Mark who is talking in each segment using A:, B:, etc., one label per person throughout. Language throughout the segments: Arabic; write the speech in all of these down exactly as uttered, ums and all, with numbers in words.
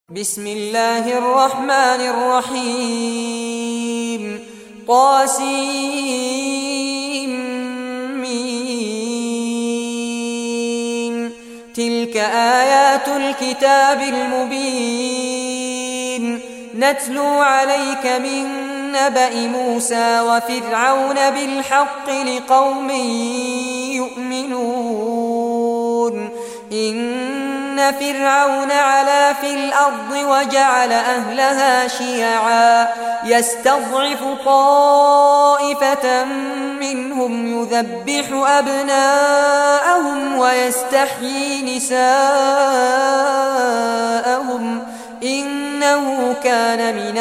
A: بسم الله الرحمن الرحيم طاسيم تلك آيات الكتاب المبين نتلو عليك من نبأ موسى وفرعون بالحق لقوم يؤمنون إن فرعون علا في الأرض وجعل أهلها شيعا يستضعف طائفة منهم يذبح أبناءهم ويستحيي نساءهم إنه كان من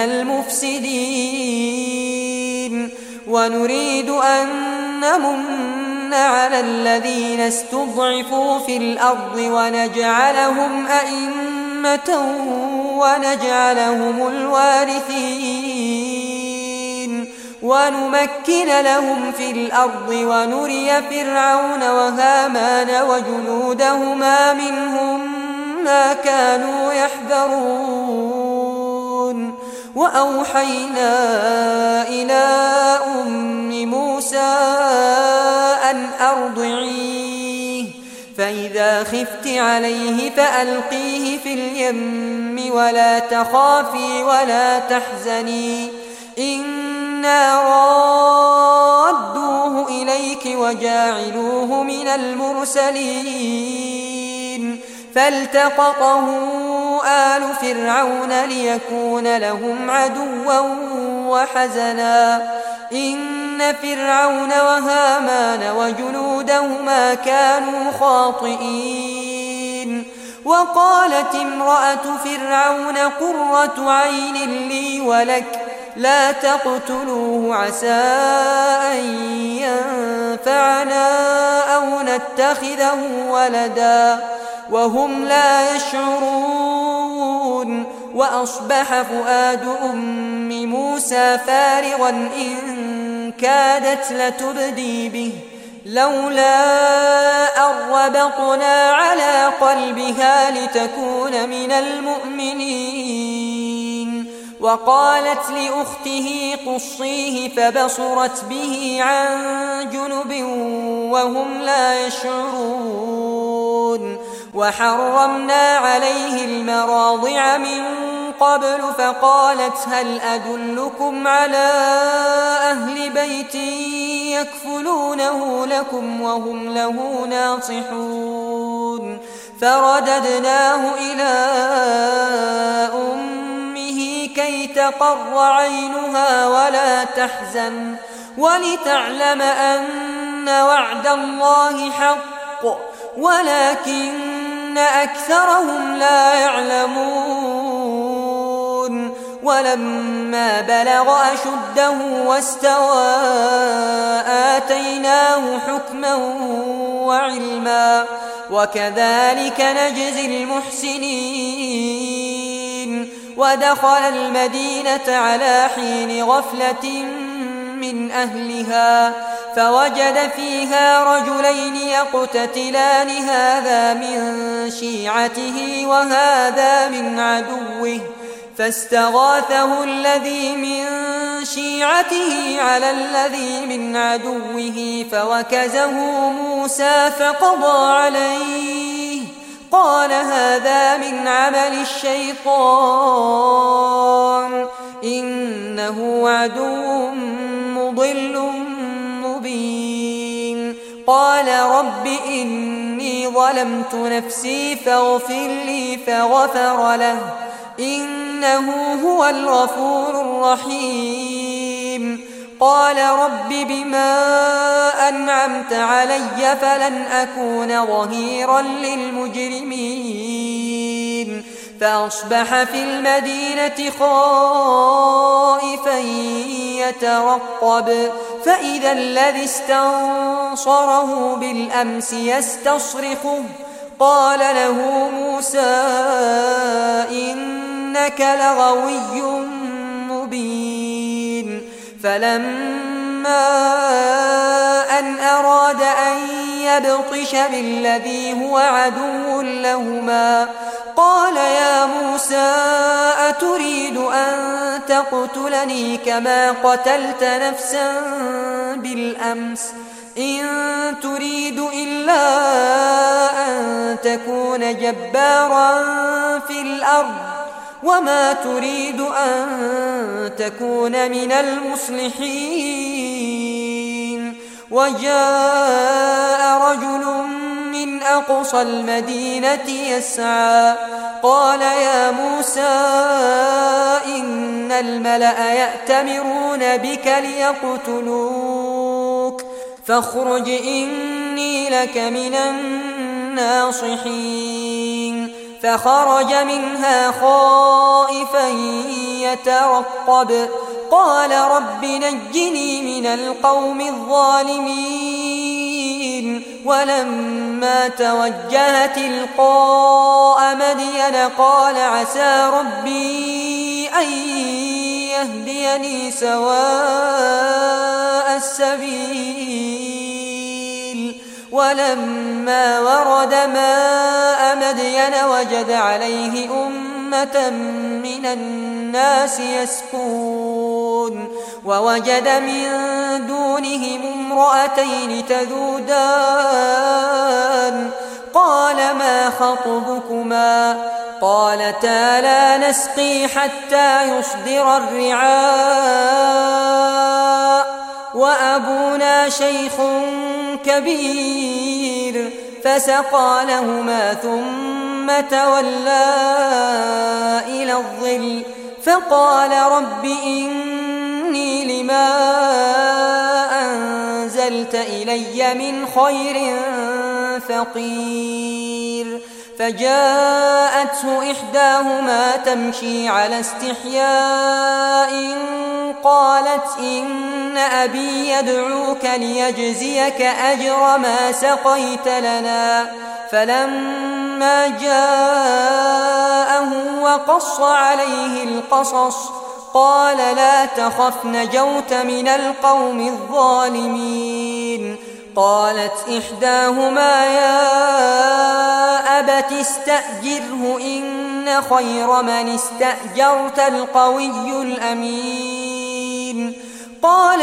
A: المفسدين ونريد أن نمن على الذين استضعفوا في الأرض ونجعلهم أئمة ونجعلهم الوارثين ونمكن لهم في الأرض ونري فرعون وهامان وجنودهما منهم ما كانوا يحذرون وأوحينا إلى أم موسى أن أرضعيه فإذا خفت عليه فألقيه في اليم ولا تخافي ولا تحزني إنا رادوه إليك وجاعلوه من المرسلين فالتقطه آل فرعون ليكون لهم عدوا وحزنا إن فرعون وهامان وجنودهما كانوا خاطئين وقالت امرأة فرعون قرة عين لي ولك لا تقتلوه عسى أن ينفعنا أو نتخذه ولدا وهم لا يشعرون وأصبح فؤاد أم موسى فارغا إن كادت لتبدي به لولا أن ربطنا على قلبها لتكون من المؤمنين وقالت لأخته قصيه فبصرت به عن جنب وهم لا يشعرون وحرمنا عليه المراضع من قبل فقالت هل أدلكم على أهل بيت يكفلونه لكم وهم له ناصحون فرددناه إلى أمه كي تقر عينها ولا تحزن ولتعلم أن وعد الله حق ولكن أكثرهم لا يعلمون ولما بلغ أشده واستوى آتيناه حكما وعلما وكذلك نجزي المحسنين ودخل المدينة على حين غفلة من أهلها فوجد فيها رجلين يقتتلان هذا من شيعته وهذا من عدوه فاستغاثه الذي من شيعته على الذي من عدوه فوكزه موسى فقضى عليه قال هذا من عمل الشيطان إنه عدو مضل مبين قال رب إني ظلمت نفسي فاغفر لي فغفر له إنه هو الغفور الرحيم قال رب بما أنعمت علي فلن أكون ظهيرا للمجرمين فأصبح في المدينة خائفا يترقب فإذا الذي استنصره بالأمس يستصرخه قال له موسى إنك لغوي مبين فلما أن أراد أن يبطش بالذي هو عدو لهما قال يا موسى أتريد أن تقتلني كما قتلت نفسا بالأمس إن تريد إلا أن تكون جبارا في الأرض وما تريد أن تكون من المصلحين وجاء رجل من أقصى المدينة يسعى قال يا موسى إن الملأ يأتمرون بك ليقتلوك فاخرج إني لك من الناصحين فخرج منها خائفا يترقب قال رب نجني من القوم الظالمين ولما توجه تلقاء مدين قال عسى ربي أن يهديني سواء السبيل ولما ورد ماء مدين وجد عليه أمة من الناس يسقون ووجد من دونهم امرأتين تذودان قال ما خطبكما قالتا لا نسقي حتى يصدر الرعاء وأبونا شيخ كبير فسقى لهما ثم تولى إلى الظل فقال رب إني لما أنزلت إلي من خير فقير فجاءته إحداهما تمشي على استحياء قالت إن أبي يدعوك ليجزيك أجر ما سقيت لنا فلما جاءه وقص عليه القصص قال لا تخف نجوت من القوم الظالمين قالت إحداهما يا أبت استأجره إن خير من استأجرت القوي الأمين قال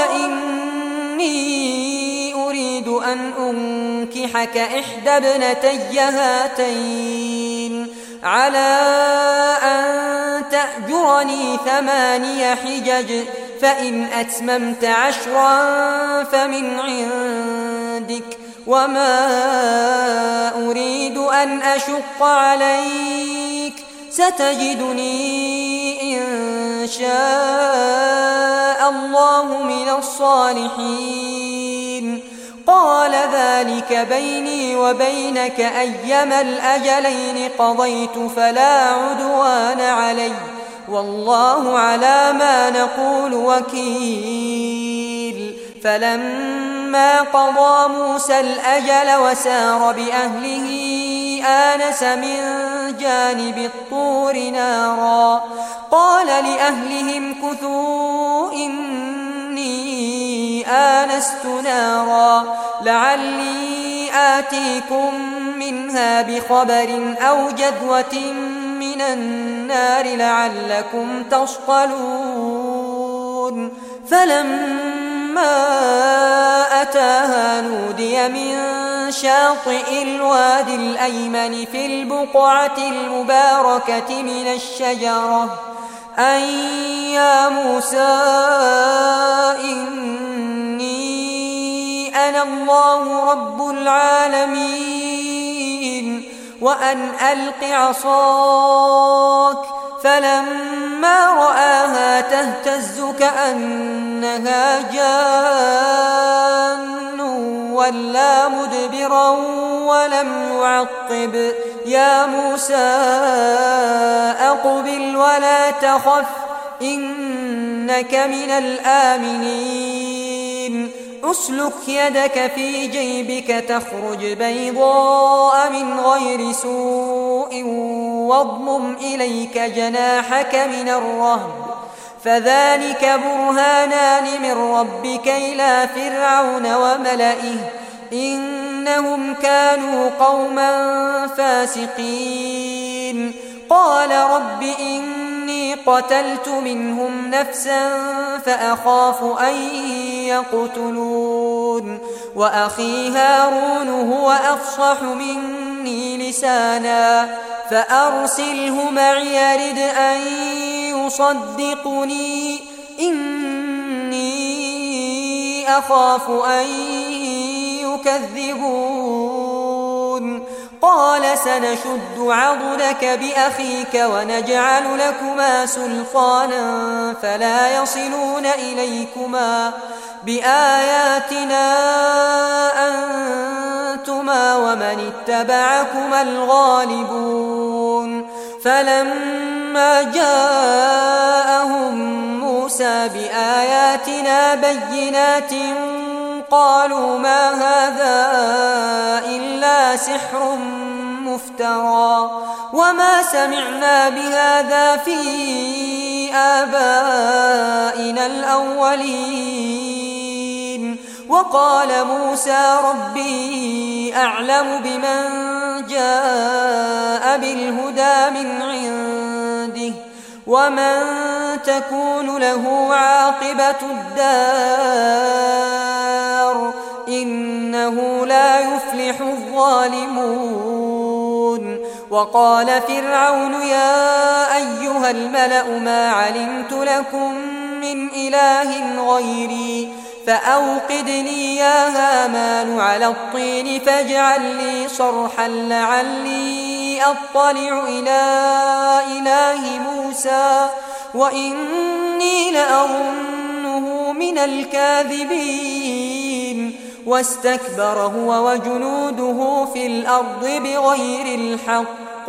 A: إني أريد أن أنكحك إحدى ابنتي هاتين على أن تأجرني ثماني حجج فإن أتممت عشرا فمن عندك وما أريد أن أشق عليك ستجدني إن شاء الله من الصالحين قال ذلك بيني وبينك أيما الأجلين قضيت فلا عدوان علي والله على ما نقول وكيل فلما قضى موسى الأجل وسار بأهله آنس من جانب الطور نارا قال لأهلهم كثوا إني آنست نارا لعلي آتيكم منها بخبر أو جذوة من النار لعلكم تصطلون فلما أتاها نودي من شاطئ الوادي الأيمن في البقعة المباركة من الشجرة أن يا موسى إني أنا الله رب العالمين وأن ألق عصاك فلما رآها تهتز كأنها جان ولا مدبرا ولم يعقب يا موسى أقبل ولا تخف إنك من الآمنين أسلك يدك في جيبك تخرج بيضاء من غير سوء واضمم إليك جناحك من الرهب فذلك برهانان من ربك إلى فرعون وملئه إنهم كانوا قوما فاسقين قال رب إني قتلت منهم نفسا فأخاف أن يقتلون وأخي هارون هو أفصح مني لسانا فأرسله معي يرد أن يصدقني إني أخاف أن يكذبون قال سنشد عضدك بأخيك ونجعل لكما سلطانا فلا يصلون إليكما بآياتنا أنتما ومن اتبعكما الغالبون فلما جاءهم موسى بآياتنا بينات قالوا ما هذا إلا سحر مفترى وما سمعنا بهذا في آبائنا الأولين وقال موسى ربي أعلم بمن جاء بالهدى من عنده ومن تكون له عاقبة الدار إنه لا يفلح الظالمون وقال فرعون يا أيها الملأ ما علمت لكم من إله غيري فأوقد لي يا هامان على الطين فاجعل لي صرحا لعلي أطلع إلى إله موسى وإني لأظنه من الكاذبين واستكبر هو وجنوده في الأرض بغير الحق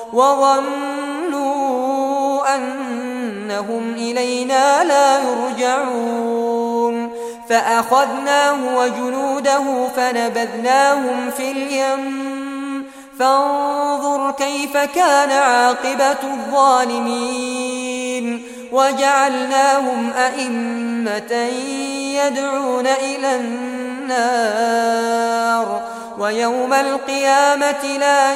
A: وظنوا أنهم إلينا لا يرجعون فأخذناه وجنوده فنبذناهم في اليم فانظر كيف كان عاقبة الظالمين وجعلناهم أئمة يدعون إلى النار ويوم القيامة لا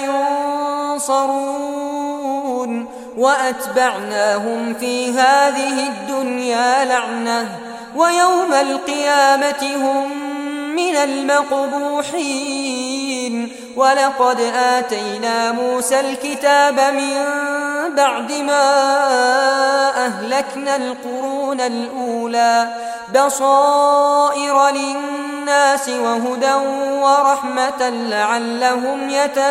A: ينصرون وأتبعناهم في هذه الدنيا لعنة ويوم القيامة هم من المقبوحين ولقد آتينا موسى الكتاب من بعد ما أهلكنا القرون الأولى بصائر للناس وهدى ورحمة لعلهم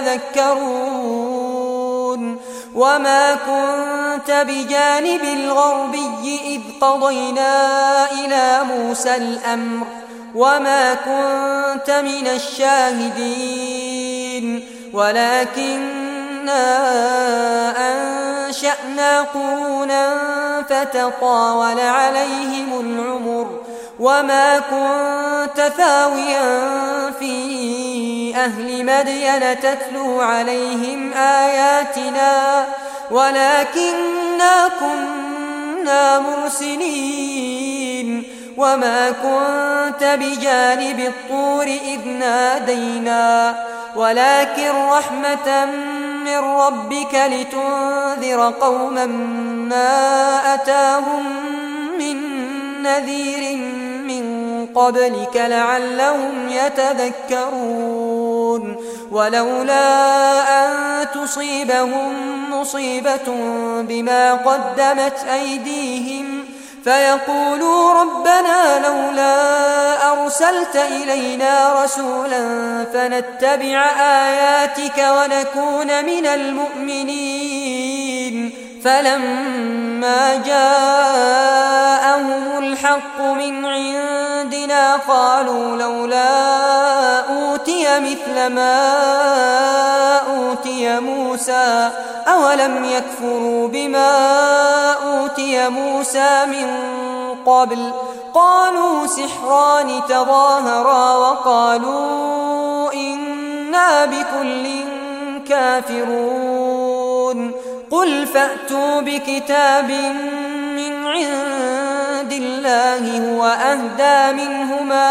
A: يتذكرون وما كنت بجانب الغربي إذ قضينا إلى موسى الأمر وما كنت من الشاهدين ولكننا أنشأنا قرونا فتطاول عليهم العمر وما كنت ثاويا في أهل مدين تتلو عليهم آياتنا ولكننا كنا مرسلين وما كنت بجانب الطور إذ نادينا ولكن رحمة من ربك لتنذر قوما ما أتاهم من نذير من قبلك لعلهم يتذكرون ولولا أن تصيبهم مصيبة بما قدمت أيديهم فيقولوا ربنا لولا أرسلت إلينا رسولا فنتبع آياتك ونكون من المؤمنين فلما جاءهم الحق من عندنا قالوا لولا أوتي مثل ما أوتي موسى أولم يكفروا بما أوتي موسى من قبل قالوا سحران تظاهرا وقالوا إنا بكل كافرون قل فأتوا بكتاب من عند الله هو أهدى منهما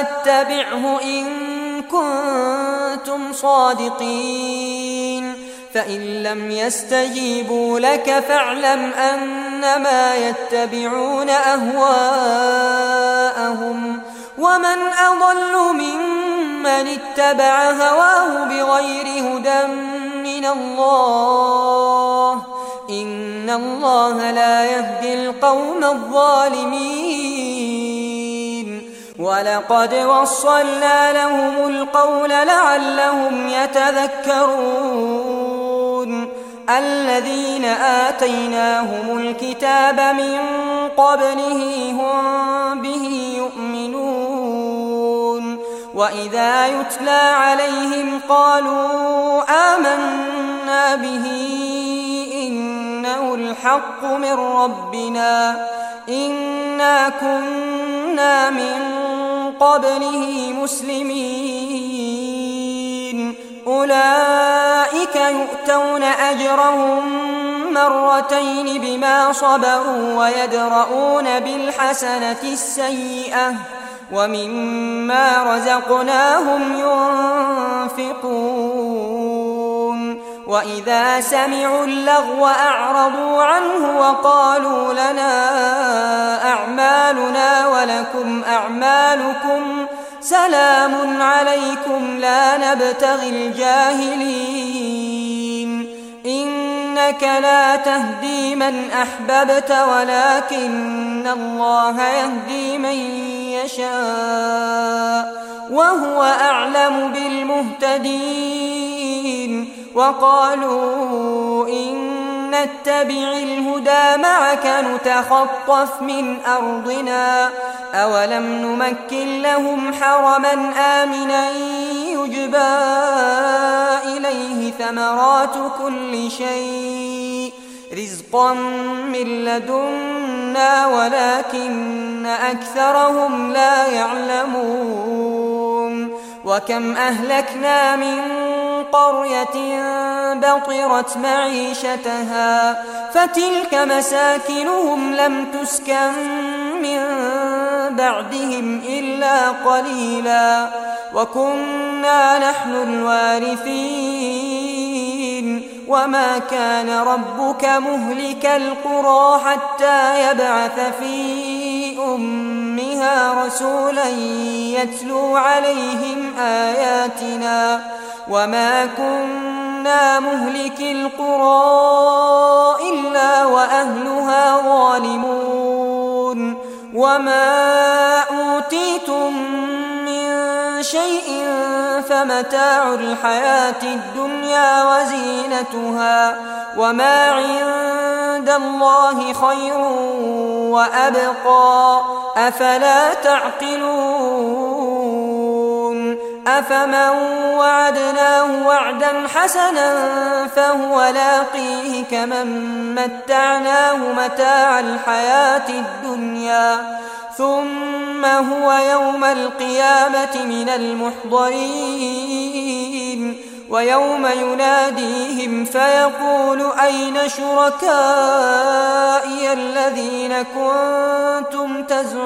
A: أتبعه إن كنتم صادقين فإن لم يستجيبوا لك فاعلم أنما يتبعون أهواءهم ومن أضل ممن اتبع هواه بغير هدى من الله إن الله لا يهدي القوم الظالمين ولقد وصلنا لهم القول لعلهم يتذكرون الذين آتيناهم الكتاب من قبله هم به يؤمنون وإذا يتلى عليهم قالوا آمنا به إنه الحق من ربنا إنا كنا من قبله مسلمين أولئك يؤتون أجرهم مرتين بما صبروا ويدرؤون بالحسنة السيئة ومما رزقناهم ينفقون وإذا سمعوا اللغو أعرضوا عنه وقالوا لنا أعمالنا ولكم أعمالكم سلام عليكم لا نبتغي الجاهلين إنك لا تهدي من أحببت ولكن الله يهدي من يشاء وهو أعلم بالمهتدين وقالوا إن نتبع الهدى معك نتخطف من أرضنا أولم نمكن لهم حرما آمنا يجبى إليه ثمرات كل شيء رزقا من لدنا ولكن أكثرهم لا يعلمون وكم أهلكنا من قرية بطرت معيشتها فتلك مساكنهم لم تسكن من بعدهم إلا قليلا وكنا نحن الوارثين وما كان ربك مهلك القرى حتى يبعث في أمها رسولا يتلو عليهم آياتنا وما كنا مهلك القرى إلا وأهلها ظالمون وما أوتيتم من شيء فمتاع الحياة الدنيا وزينتها وما عند الله خير وأبقى أفلا تعقلون أفمن وعدناه وعدا حسنا فهو لاقيه كمن متعناه متاع الحياة الدنيا ثم هو يوم القيامة من المحضرين ويوم يناديهم فيقول أين شركائي الذين كنتم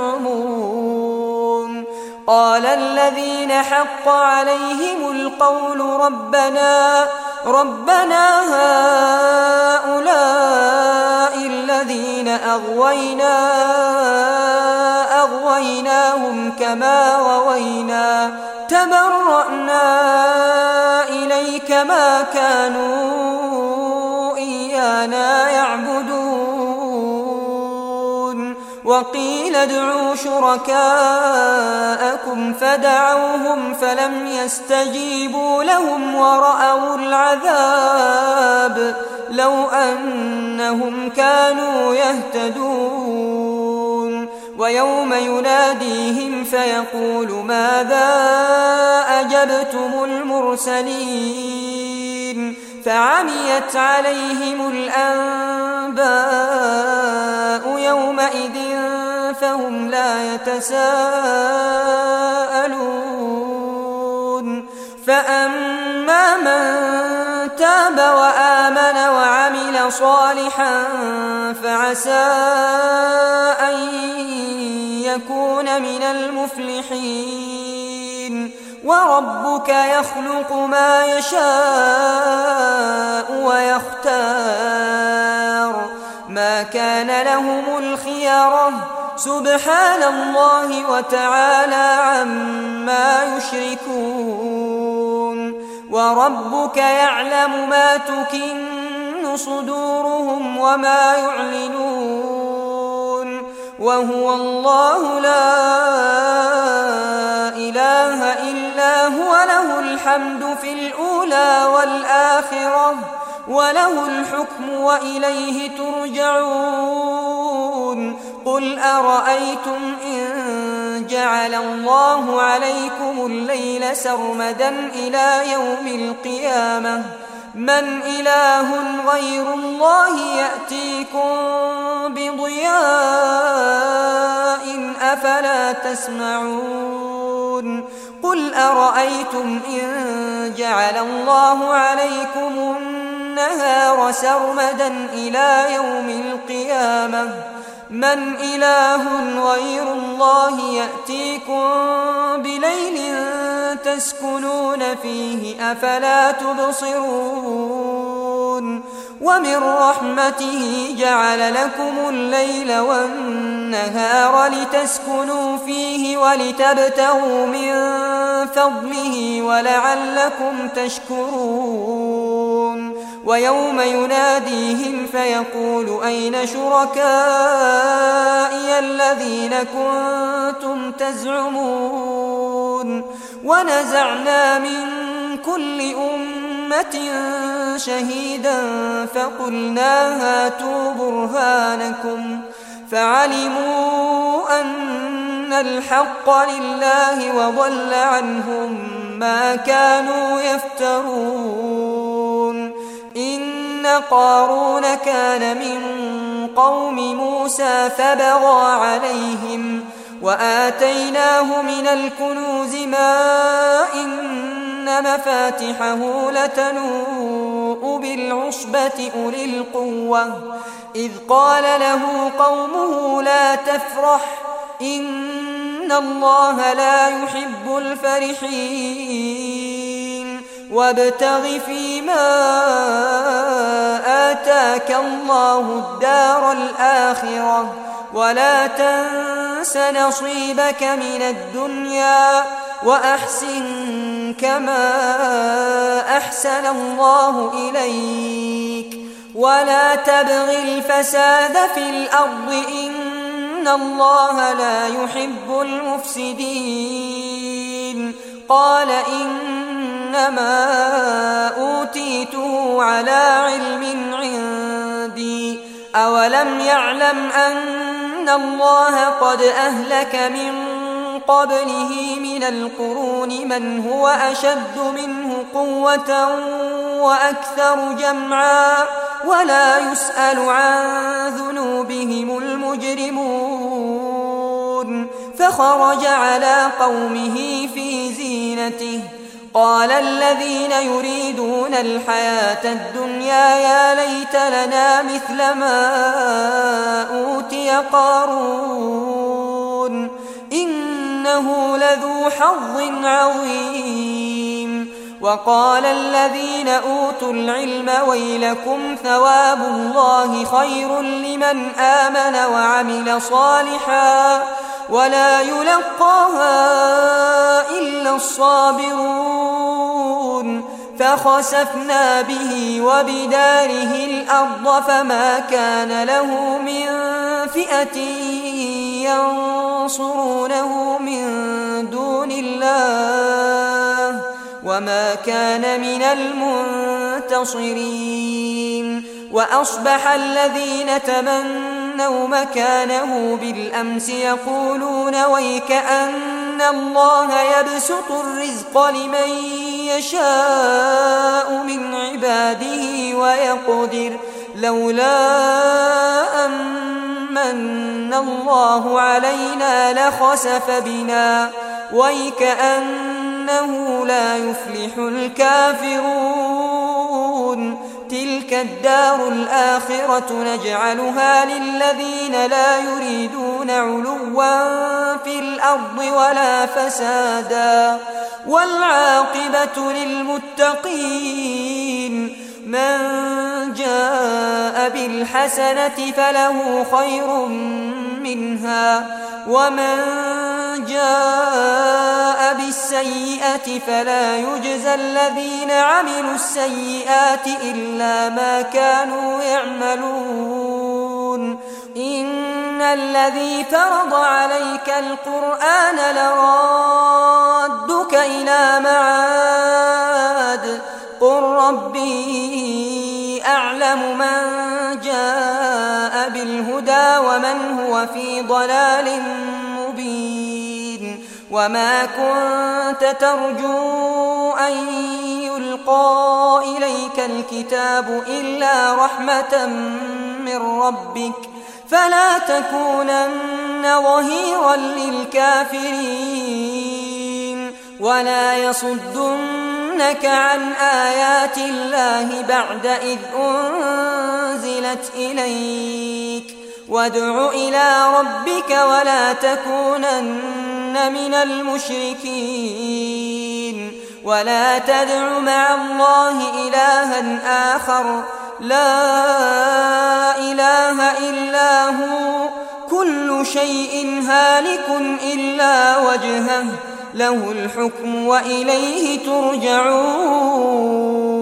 A: تزعمون قال الذين حق عليهم القول ربنا ربنا هؤلاء الذين أغوينا أغويناهم كما غوينا تبرأنا إليك ما كانوا إيانا يعبدون وقيل ادعوا شركاءكم فدعوهم فلم يستجيبوا لهم ورأوا العذاب لو أنهم كانوا يهتدون ويوم يناديهم فيقول ماذا أجبتم المرسلين فعميت عليهم الأنباء يومئذ فهم لا يتساءلون فأما من تاب وآمن وعمل صالحا فعسى أن يكون من المفلحين وربك يخلق ما يشاء ويختار ما كان لهم الخيرة سبحان الله وتعالى عما يشركون وربك يعلم ما تكن صدورهم وما يعلنون وهو الله لا إله إلا هو له الحمد في الأولى والآخرة وله الحكم وإليه ترجعون قل أرأيتم إن جعل الله عليكم الليل سرمدا إلى يوم القيامة من إله غير الله يأتيكم بضياء أفلا تسمعون قل أرأيتم إن جعل الله عليكم النهار سرمدا إلى يوم القيامة من إله غير الله يأتيكم بليل تسكنون فيه أفلا تبصرون ومن رحمته جعل لكم الليل والنهار لتسكنوا فيه ولتبتغوا من فضله ولعلكم تشكرون ويوم يناديهم فيقول أين شركائي الذين كنتم تزعمون ونزعنا من كل أمة شهيدا فقلنا هاتوا برهانكم فعلموا أن الحق لله وضل عنهم ما كانوا يفترون إن قارون كان من قوم موسى فبغى عليهم وآتيناه من الكنوز ما إن مفاتحه لتنوء بالعصبة أولي القوة إذ قال له قومه لا تفرح إن الله لا يحب الفرحين وابتغ فيما آتاك الله الدار الآخرة ولا تنس نصيبك من الدنيا وأحسن كما أحسن الله إليك ولا تبغ الفساد في الأرض إن الله لا يحب المفسدين قال إنما أوتيته على علم عندي أولم يعلم أن الله قد أهلك من قبله من القرون من هو أشد منه قوة وأكثر جمعا ولا يسأل عن ذنوبهم المجرمون فخرج على قومه في زينته قال الذين يريدون الحياة الدنيا يا ليت لنا مثل ما أوتي قارون إنه لذو حظ عظيم وقال الذين أوتوا العلم ويلكم ثواب الله خير لمن آمن وعمل صالحا ولا يلقاها إلا الصابرون فخسفنا به وبداره الأرض فما كان له من فئة ينصرونه من دون الله وما كان من المنتصرين وأصبح الذين تمنوا مكانه بالأمس يقولون ويكأن الله يبسط الرزق لمن يشاء من عباده ويقدر لولا أمن الله علينا لخسف بنا ويكأنه لا يفلح الكافرون تلك الدار الآخرة نجعلها للذين لا يريدون علوا في الأرض ولا فسادا والعاقبة للمتقين من جاء بالحسنة فله خير منها ومن جاء بالسيئة فلا يجزى الذين عملوا السيئات إلا ما كانوا يعملون إن الذي فرض عليك القرآن لرادك إلى معاد قل ربي أعلم من جاء بالهدى ومن هو في ضلال مبين وما كنت ترجو أن يلقى إليك الكتاب إلا رحمة من ربك فلا تكونن ظهيرا للكافرين ولا يصدنك عن آيات الله بعد إذ أنزلت إليك وادع إلى ربك ولا تكونن من المشركين ولا تدع مع الله إلها آخر لا إله إلا هو كل شيء هالك إلا وجهه له الحكم وإليه ترجعون.